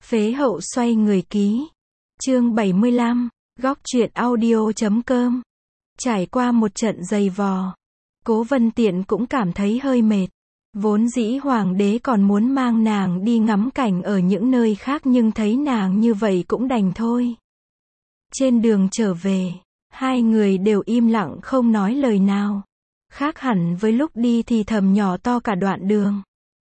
Phế hậu xoay người ký. Chương 75, góc truyện audio.com. Trải qua một trận dày vò, Cố Vân Tiện cũng cảm thấy hơi mệt. Vốn dĩ hoàng đế còn muốn mang nàng đi ngắm cảnh ở những nơi khác nhưng thấy nàng như vậy cũng đành thôi. Trên đường trở về, hai người đều im lặng không nói lời nào. Khác hẳn với lúc đi thì thầm nhỏ to cả đoạn đường.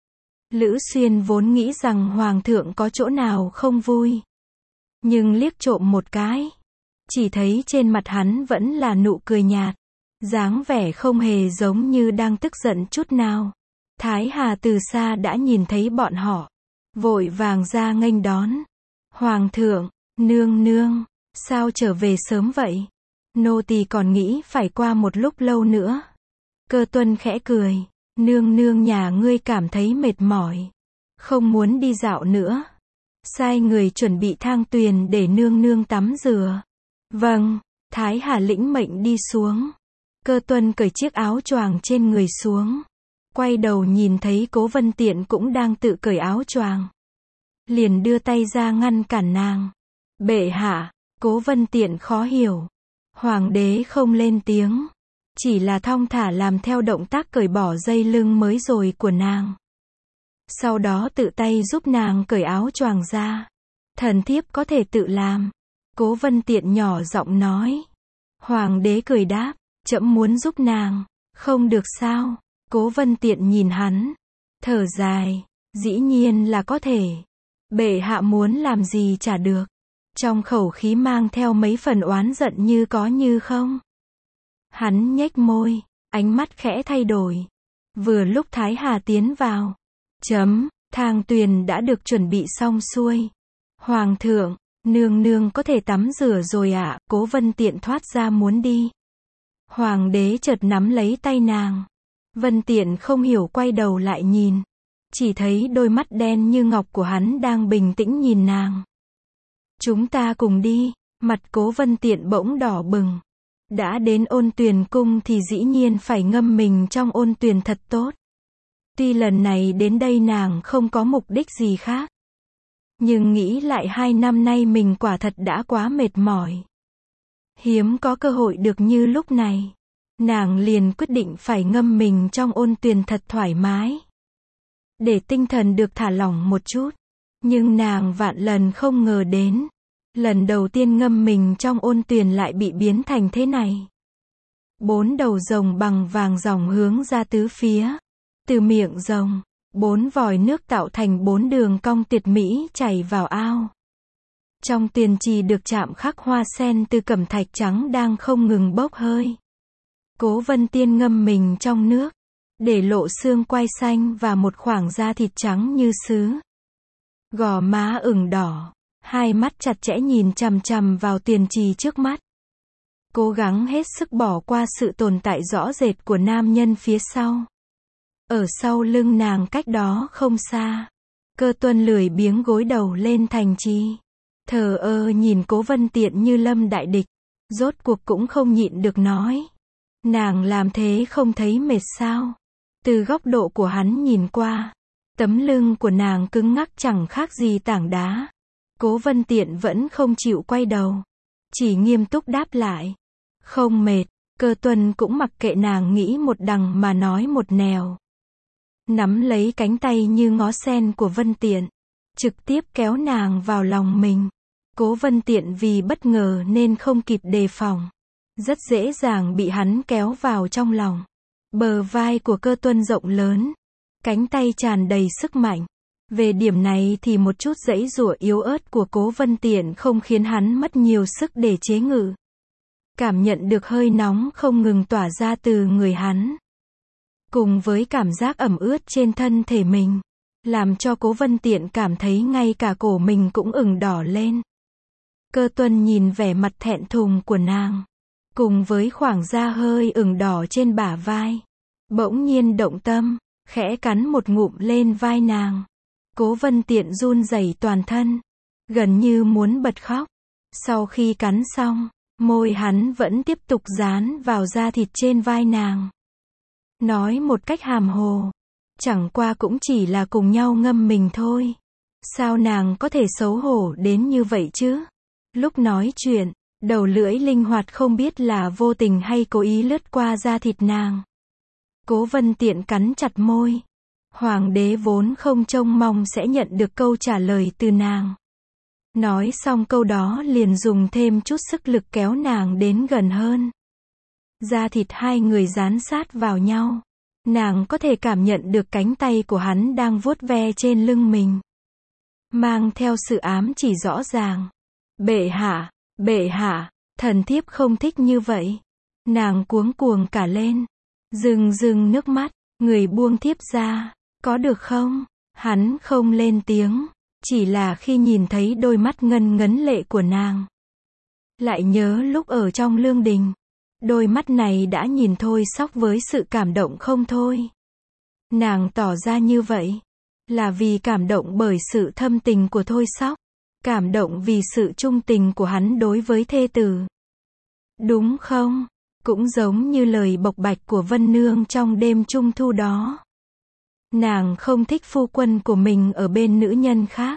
Lữ Xuyên vốn nghĩ rằng hoàng thượng có chỗ nào không vui. Nhưng liếc trộm một cái, chỉ thấy trên mặt hắn vẫn là nụ cười nhạt. Dáng vẻ không hề giống như đang tức giận chút nào. Thái Hà từ xa đã nhìn thấy bọn họ, vội vàng ra nghênh đón. Hoàng thượng, nương nương, sao trở về sớm vậy? Nô tỳ còn nghĩ phải qua một lúc lâu nữa. Cơ Tuân khẽ cười, nương nương nhà ngươi cảm thấy mệt mỏi, không muốn đi dạo nữa. Sai người chuẩn bị thang tuyền để nương nương tắm rửa. Vâng, Thái Hà lĩnh mệnh đi xuống. Cơ Tuân cởi chiếc áo choàng trên người xuống. Quay đầu nhìn thấy Cố Vân Tiện cũng đang tự cởi áo choàng. Liền đưa tay ra ngăn cản nàng. Bệ hạ, Cố Vân Tiện khó hiểu. Hoàng đế không lên tiếng, chỉ là thong thả làm theo động tác cởi bỏ dây lưng mới rồi của nàng. Sau đó tự tay giúp nàng cởi áo choàng ra. Thần thiếp có thể tự làm. Cố Vân Tiện nhỏ giọng nói. Hoàng đế cười đáp, trẫm muốn giúp nàng. Không được sao? Cố Vân Tiện nhìn hắn, thở dài, dĩ nhiên là có thể. Bệ hạ muốn làm gì chả được. Trong khẩu khí mang theo mấy phần oán giận như có như không. Hắn nhếch môi, ánh mắt khẽ thay đổi. Vừa lúc Thái Hà tiến vào. Thang tuyền đã được chuẩn bị xong xuôi. Hoàng thượng, nương nương có thể tắm rửa rồi ạ. Cố Vân Tiện thoát ra muốn đi. Hoàng đế chợt nắm lấy tay nàng. Vân Tiện không hiểu quay đầu lại nhìn. Chỉ thấy đôi mắt đen như ngọc của hắn đang bình tĩnh nhìn nàng. Chúng ta cùng đi. Mặt Cố Vân Tiện bỗng đỏ bừng. Đã đến Ôn Tuyền cung thì dĩ nhiên phải ngâm mình trong ôn tuyền thật tốt. Tuy lần này đến đây nàng không có mục đích gì khác. Nhưng nghĩ lại 2 năm nay mình quả thật đã quá mệt mỏi. Hiếm có cơ hội được như lúc này. Nàng liền quyết định phải ngâm mình trong ôn tuyền thật thoải mái. Để tinh thần được thả lỏng một chút. Nhưng nàng vạn lần không ngờ đến. Lần đầu tiên ngâm mình trong ôn tuyền lại bị biến thành thế này. 4 đầu rồng bằng vàng dòng hướng ra tứ phía. Từ miệng rồng, 4 vòi nước tạo thành 4 đường cong tuyệt mỹ chảy vào ao. Trong tuyền trì được chạm khắc hoa sen từ cẩm thạch trắng đang không ngừng bốc hơi. Cố Vân Tiên ngâm mình trong nước, để lộ xương quai xanh và một khoảng da thịt trắng như sứ. Gò má ửng đỏ, hai mắt chặt chẽ nhìn chằm chằm vào tuyền trì trước mắt. Cố gắng hết sức bỏ qua sự tồn tại rõ rệt của nam nhân phía sau. Ở sau lưng nàng cách đó không xa, Cơ Tuân lười biếng gối đầu lên thành trì. Thờ ơ nhìn Cố Vân Tiện như lâm đại địch. Rốt cuộc cũng không nhịn được nói. Nàng làm thế không thấy mệt sao? Từ góc độ của hắn nhìn qua, tấm lưng của nàng cứng ngắc chẳng khác gì tảng đá. Cố Vân Tiện vẫn không chịu quay đầu, chỉ nghiêm túc đáp lại. Không mệt. Cơ Tuân cũng mặc kệ nàng nghĩ một đằng mà nói một nẻo. Nắm lấy cánh tay như ngó sen của Vân Tiện, trực tiếp kéo nàng vào lòng mình. Cố Vân Tiện vì bất ngờ nên không kịp đề phòng, rất dễ dàng bị hắn kéo vào trong lòng. Bờ vai của Cơ Tuân rộng lớn, cánh tay tràn đầy sức mạnh. Về điểm này thì một chút giãy giụa yếu ớt của Cố Vân Tiện không khiến hắn mất nhiều sức để chế ngự. Cảm nhận được hơi nóng không ngừng tỏa ra từ người hắn, cùng với cảm giác ẩm ướt trên thân thể mình, làm cho Cố Vân Tiện cảm thấy ngay cả cổ mình cũng ửng đỏ lên. Cơ Tuân nhìn vẻ mặt thẹn thùng của nàng, cùng với khoảng da hơi ửng đỏ trên bả vai, bỗng nhiên động tâm, khẽ cắn một ngụm lên vai nàng. Cố Vân Tiện run rẩy toàn thân, gần như muốn bật khóc. Sau khi cắn xong, môi hắn vẫn tiếp tục dán vào da thịt trên vai nàng. Nói một cách hàm hồ, chẳng qua cũng chỉ là cùng nhau ngâm mình thôi. Sao nàng có thể xấu hổ đến như vậy chứ? Lúc nói chuyện, đầu lưỡi linh hoạt không biết là vô tình hay cố ý lướt qua da thịt nàng. Cố Vân Tiện cắn chặt môi. Hoàng đế vốn không trông mong sẽ nhận được câu trả lời từ nàng. Nói xong câu đó liền dùng thêm chút sức lực kéo nàng đến gần hơn. Da thịt hai người dán sát vào nhau. Nàng có thể cảm nhận được cánh tay của hắn đang vuốt ve trên lưng mình. Mang theo sự ám chỉ rõ ràng. Bệ hạ, thần thiếp không thích như vậy. Nàng cuống cuồng cả lên. Rưng nước mắt, người buông thiếp ra, có được không? Hắn không lên tiếng, chỉ là khi nhìn thấy đôi mắt ngân ngấn lệ của nàng. Lại nhớ lúc ở trong lương đình. Đôi mắt này đã nhìn Thôi Sóc với sự cảm động không thôi. Nàng tỏ ra như vậy, là vì cảm động bởi sự thâm tình của Thôi Sóc. Cảm động vì sự trung tình của hắn đối với thê tử. Đúng không? Cũng giống như lời bộc bạch của Vân Nương trong đêm trung thu đó. Nàng không thích phu quân của mình ở bên nữ nhân khác.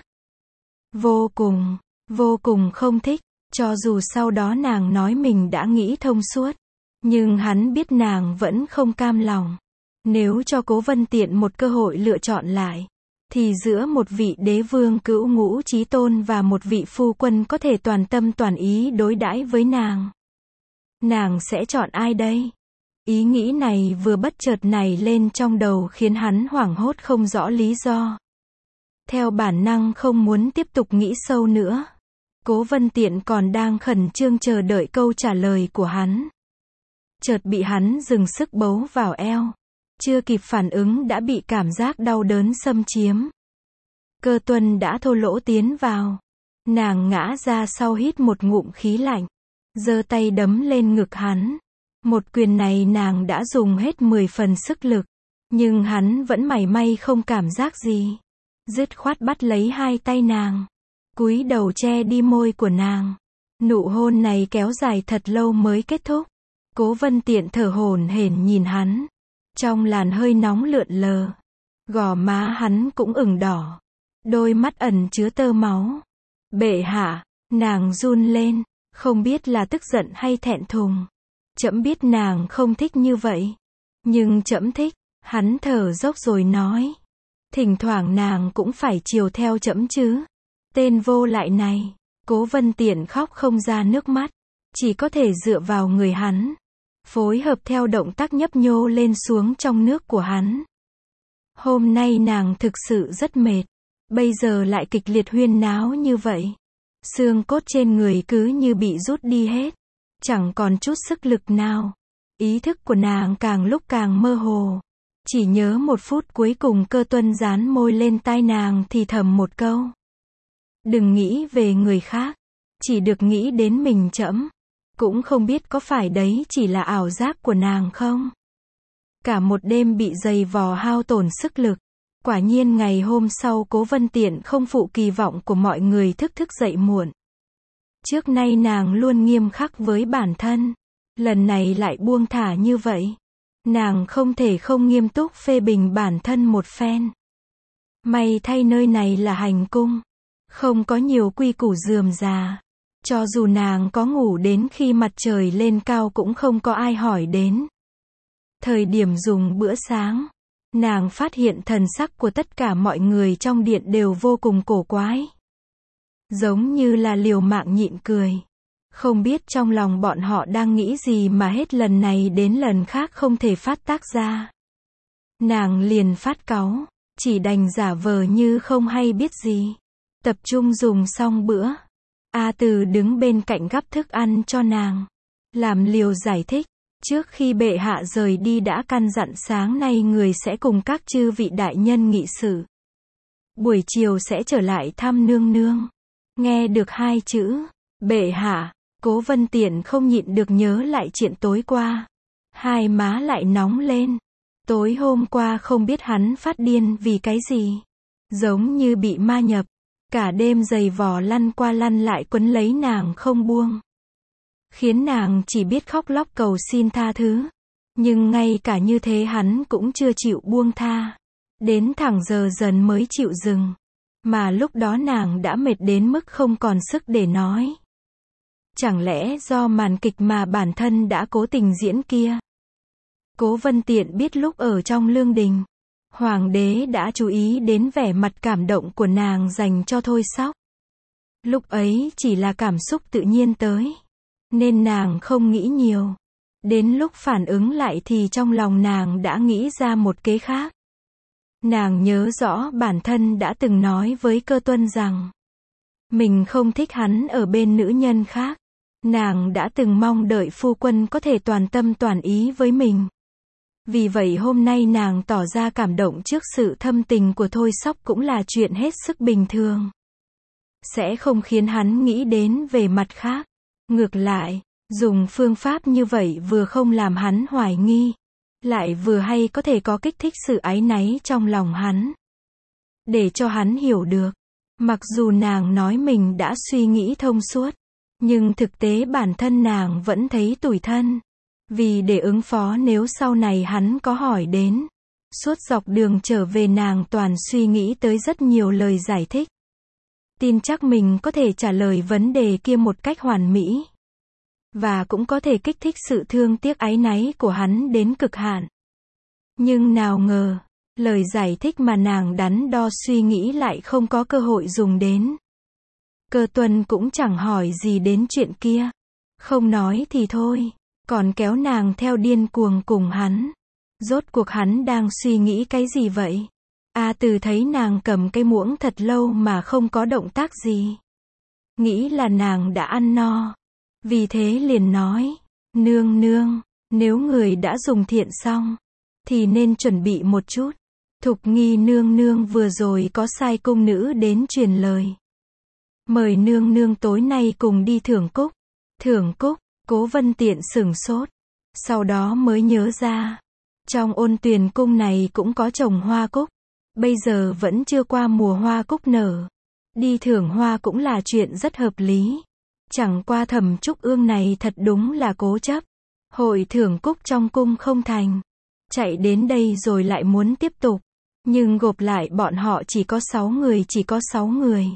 Vô cùng không thích, cho dù sau đó nàng nói mình đã nghĩ thông suốt. Nhưng hắn biết nàng vẫn không cam lòng. Nếu cho Cố Vân Tiện một cơ hội lựa chọn lại, thì giữa một vị đế vương cữu ngũ chí tôn và một vị phu quân có thể toàn tâm toàn ý đối đãi với nàng sẽ chọn ai đây? Ý nghĩ này vừa bất chợt nảy lên trong đầu khiến hắn hoảng hốt không rõ lý do. Theo bản năng không muốn tiếp tục nghĩ sâu nữa. Cố Vân Tiện còn đang khẩn trương chờ đợi câu trả lời của hắn. Chợt bị hắn dừng sức bấu vào eo. Chưa kịp phản ứng đã bị cảm giác đau đớn xâm chiếm. Cơ tuân đã thô lỗ tiến vào. Nàng ngã ra sau hít một ngụm khí lạnh. Giơ tay đấm lên ngực hắn. Một quyền này nàng đã dùng hết 10 phần sức lực. Nhưng hắn vẫn mảy may không cảm giác gì. Dứt khoát bắt lấy hai tay nàng. Cúi đầu che đi môi của nàng. Nụ hôn này kéo dài thật lâu mới kết thúc. Cố Vân Tiện thở hổn hển nhìn hắn. Trong làn hơi nóng lượn lờ. Gò má hắn cũng ửng đỏ. Đôi mắt ẩn chứa tơ máu. Bệ hạ, nàng run lên. Không biết là tức giận hay thẹn thùng. Trẫm biết nàng không thích như vậy. Nhưng trẫm thích. Hắn thở dốc rồi nói. Thỉnh thoảng nàng cũng phải chiều theo trẫm chứ. Tên vô lại này. Cố Vân Tiện khóc không ra nước mắt. Chỉ có thể dựa vào người hắn. Phối hợp theo động tác nhấp nhô lên xuống trong nước của hắn. Hôm nay nàng thực sự rất mệt. Bây giờ lại kịch liệt huyên náo như vậy. Xương cốt trên người cứ như bị rút đi hết. Chẳng còn chút sức lực nào. Ý thức của nàng càng lúc càng mơ hồ. Chỉ nhớ một phút cuối cùng Cơ Tuân dán môi lên tai nàng thì thầm một câu. Đừng nghĩ về người khác. Chỉ được nghĩ đến mình trẫm. Cũng không biết có phải đấy chỉ là ảo giác của nàng không? Cả một đêm bị giày vò hao tổn sức lực. Quả nhiên ngày hôm sau Cố Vân Tiện không phụ kỳ vọng của mọi người thức dậy muộn. Trước nay nàng luôn nghiêm khắc với bản thân. Lần này lại buông thả như vậy. Nàng không thể không nghiêm túc phê bình bản thân một phen. May thay nơi này là hành cung. Không có nhiều quy củ rườm rà. Cho dù nàng có ngủ đến khi mặt trời lên cao cũng không có ai hỏi đến. Thời điểm dùng bữa sáng, nàng phát hiện thần sắc của tất cả mọi người trong điện đều vô cùng cổ quái. Giống như là liều mạng nhịn cười. Không biết trong lòng bọn họ đang nghĩ gì mà hết lần này đến lần khác không thể phát tác ra. Nàng liền phát cáu, chỉ đành giả vờ như không hay biết gì. Tập trung dùng xong bữa. A Từ đứng bên cạnh gắp thức ăn cho nàng. Làm liều giải thích. Trước khi bệ hạ rời đi đã căn dặn sáng nay người sẽ cùng các chư vị đại nhân nghị sự. Buổi chiều sẽ trở lại thăm nương nương. Nghe được hai chữ, bệ hạ, Cố Vân Tiện không nhịn được nhớ lại chuyện tối qua. Hai má lại nóng lên. Tối hôm qua không biết hắn phát điên vì cái gì. Giống như bị ma nhập. Cả đêm giày vò lăn qua lăn lại quấn lấy nàng không buông. Khiến nàng chỉ biết khóc lóc cầu xin tha thứ. Nhưng ngay cả như thế hắn cũng chưa chịu buông tha. Đến thẳng giờ dần mới chịu dừng. Mà lúc đó nàng đã mệt đến mức không còn sức để nói. Chẳng lẽ do màn kịch mà bản thân đã cố tình diễn kia? Cố Vân Tiện biết lúc ở trong lương đình, hoàng đế đã chú ý đến vẻ mặt cảm động của nàng dành cho Thôi Sóc. Lúc ấy chỉ là cảm xúc tự nhiên tới, nên nàng không nghĩ nhiều. Đến lúc phản ứng lại thì trong lòng nàng đã nghĩ ra một kế khác. Nàng nhớ rõ bản thân đã từng nói với Cơ Tuân rằng mình không thích hắn ở bên nữ nhân khác. Nàng đã từng mong đợi phu quân có thể toàn tâm toàn ý với mình. Vì vậy hôm nay nàng tỏ ra cảm động trước sự thâm tình của Thôi Sóc cũng là chuyện hết sức bình thường. Sẽ không khiến hắn nghĩ đến về mặt khác. Ngược lại, dùng phương pháp như vậy vừa không làm hắn hoài nghi, lại vừa hay có thể có kích thích sự áy náy trong lòng hắn. Để cho hắn hiểu được, mặc dù nàng nói mình đã suy nghĩ thông suốt, nhưng thực tế bản thân nàng vẫn thấy tủi thân. Vì để ứng phó nếu sau này hắn có hỏi đến, suốt dọc đường trở về nàng toàn suy nghĩ tới rất nhiều lời giải thích. Tin chắc mình có thể trả lời vấn đề kia một cách hoàn mỹ. Và cũng có thể kích thích sự thương tiếc áy náy của hắn đến cực hạn. Nhưng nào ngờ, lời giải thích mà nàng đắn đo suy nghĩ lại không có cơ hội dùng đến. Cơ Tuân cũng chẳng hỏi gì đến chuyện kia. Không nói thì thôi, còn kéo nàng theo điên cuồng cùng hắn. Rốt cuộc hắn đang suy nghĩ cái gì vậy? A Từ thấy nàng cầm cái muỗng thật lâu mà không có động tác gì. Nghĩ là nàng đã ăn no. Vì thế liền nói, nương nương, nếu người đã dùng thiện xong, thì nên chuẩn bị một chút. Thục Nghi nương nương vừa rồi có sai cung nữ đến truyền lời. Mời nương nương tối nay cùng đi thưởng cúc. Thưởng cúc, Cố Vân Tiện sửng sốt. Sau đó mới nhớ ra, trong Ôn Tuyền cung này cũng có trồng hoa cúc. Bây giờ vẫn chưa qua mùa hoa cúc nở. Đi thưởng hoa cũng là chuyện rất hợp lý. Chẳng qua Thẩm Trúc Ương này thật đúng là cố chấp. Hội thưởng cúc trong cung không thành. Chạy đến đây rồi lại muốn tiếp tục. Nhưng gộp lại bọn họ chỉ có 6 người.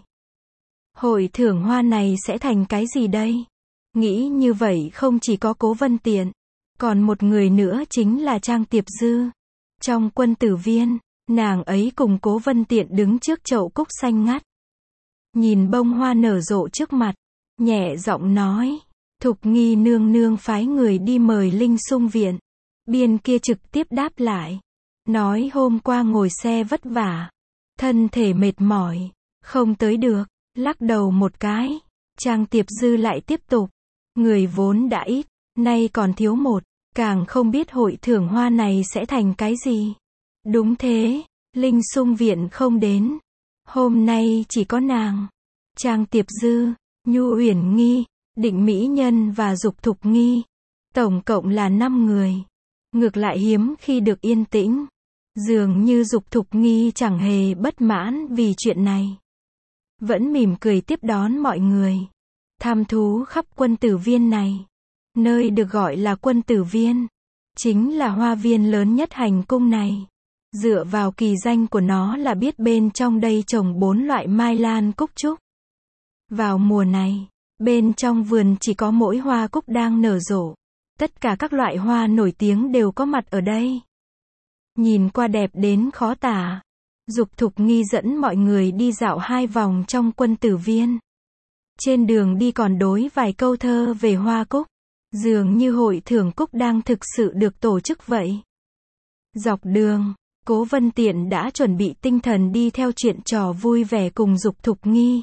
Hội thưởng hoa này sẽ thành cái gì đây? Nghĩ như vậy không chỉ có Cố Vân Tiện. Còn một người nữa chính là Trang Tiệp Dư. Trong Quân Tử Viên, nàng ấy cùng Cố Vân Tiện đứng trước chậu cúc xanh ngắt. Nhìn bông hoa nở rộ trước mặt, nhẹ giọng nói, Thục Nghi nương nương phái người đi mời Linh Sung Viện. Biên kia trực tiếp đáp lại, nói hôm qua ngồi xe vất vả, thân thể mệt mỏi, không tới được, lắc đầu một cái. Trang Tiệp Dư lại tiếp tục, người vốn đã ít, nay còn thiếu một, càng không biết hội thưởng hoa này sẽ thành cái gì. Đúng thế, Linh Sung Viện không đến. Hôm nay chỉ có nàng, Trang Tiệp Dư, Nhu Uyển Nghi, Định Mỹ Nhân và Dục Thục Nghi. Tổng cộng là 5 người. Ngược lại hiếm khi được yên tĩnh. Dường như Dục Thục Nghi chẳng hề bất mãn vì chuyện này. Vẫn mỉm cười tiếp đón mọi người. Tham thú khắp Quân Tử Viên này. Nơi được gọi là Quân Tử Viên, chính là hoa viên lớn nhất hành cung này. Dựa vào kỳ danh của nó là biết bên trong đây trồng 4 loại mai lan cúc trúc. Vào mùa này, bên trong vườn chỉ có mỗi hoa cúc đang nở rộ. Tất cả các loại hoa nổi tiếng đều có mặt ở đây. Nhìn qua đẹp đến khó tả. Dục Thục Nghi dẫn mọi người đi dạo 2 vòng trong Quân Tử Viên. Trên đường đi còn đối vài câu thơ về hoa cúc. Dường như hội thưởng cúc đang thực sự được tổ chức vậy. Dọc đường, Cố Vân Tiện đã chuẩn bị tinh thần đi theo chuyện trò vui vẻ cùng Dục Thục Nghi.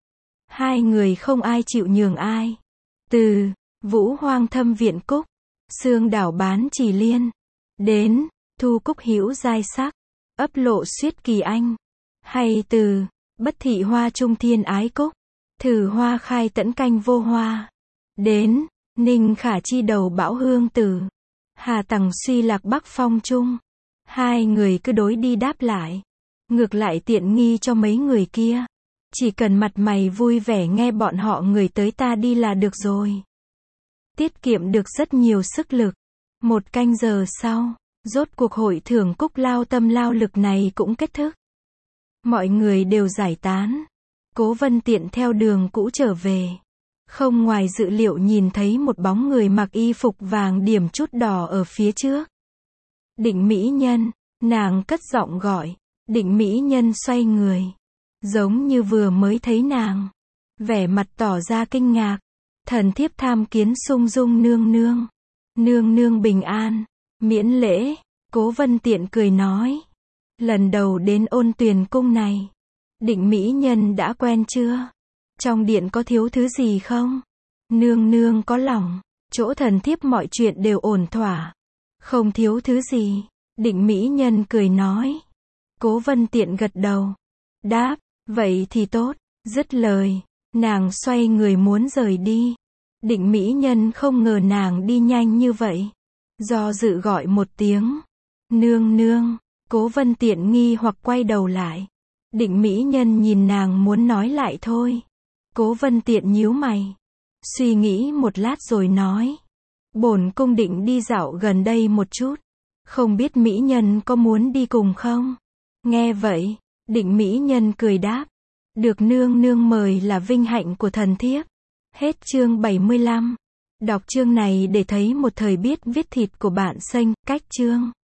Hai người không ai chịu nhường ai. Từ Vũ Hoang Thâm Viện Cúc, Sương Đảo Bán Trì Liên, đến Thu Cúc Hữu Giai Sắc, Ấp Lộ Xuyết Kỳ Anh, hay từ Bất Thị Hoa Trung Thiên Ái Cúc, Thử Hoa Khai Tẫn Canh Vô Hoa, đến Ninh Khả Chi Đầu Bão Hương Tử, Hà Tằng Suy Lạc Bắc Phong Trung. Hai người cứ đối đi đáp lại. Ngược lại tiện nghi cho mấy người kia. Chỉ cần mặt mày vui vẻ nghe bọn họ người tới ta đi là được rồi. Tiết kiệm được rất nhiều sức lực. 1 canh giờ sau, rốt cuộc hội thưởng cúc lao tâm lao lực này cũng kết thúc. Mọi người đều giải tán. Cố Vân Tiện theo đường cũ trở về. Không ngoài dự liệu nhìn thấy một bóng người mặc y phục vàng điểm chút đỏ ở phía trước. Định Mỹ Nhân, nàng cất giọng gọi. Định Mỹ Nhân xoay người. Giống như vừa mới thấy nàng. Vẻ mặt tỏ ra kinh ngạc. Thần thiếp tham kiến Sung Dung nương nương. Nương nương bình an. Miễn lễ. Cố Vân Tiện cười nói. Lần đầu đến Ôn Tuyền cung này. Định Mỹ Nhân đã quen chưa? Trong điện có thiếu thứ gì không? Nương nương có lòng. Chỗ thần thiếp mọi chuyện đều ổn thỏa. Không thiếu thứ gì. Định Mỹ Nhân cười nói. Cố Vân Tiện gật đầu. Đáp. Vậy thì tốt. Dứt lời. Nàng xoay người muốn rời đi. Định Mỹ Nhân không ngờ nàng đi nhanh như vậy. Do dự gọi một tiếng. Nương nương. Cố Vân Tiện nghi hoặc quay đầu lại. Định Mỹ Nhân nhìn nàng muốn nói lại thôi. Cố Vân Tiện nhíu mày. Suy nghĩ một lát rồi nói. Bổn cung định đi dạo gần đây một chút. Không biết Mỹ Nhân có muốn đi cùng không? Nghe vậy, Định Mỹ Nhân cười đáp. Được nương nương mời là vinh hạnh của thần thiếp. Hết chương 75. Đọc chương này để thấy một thời biết viết thịt của bạn xanh, cách chương.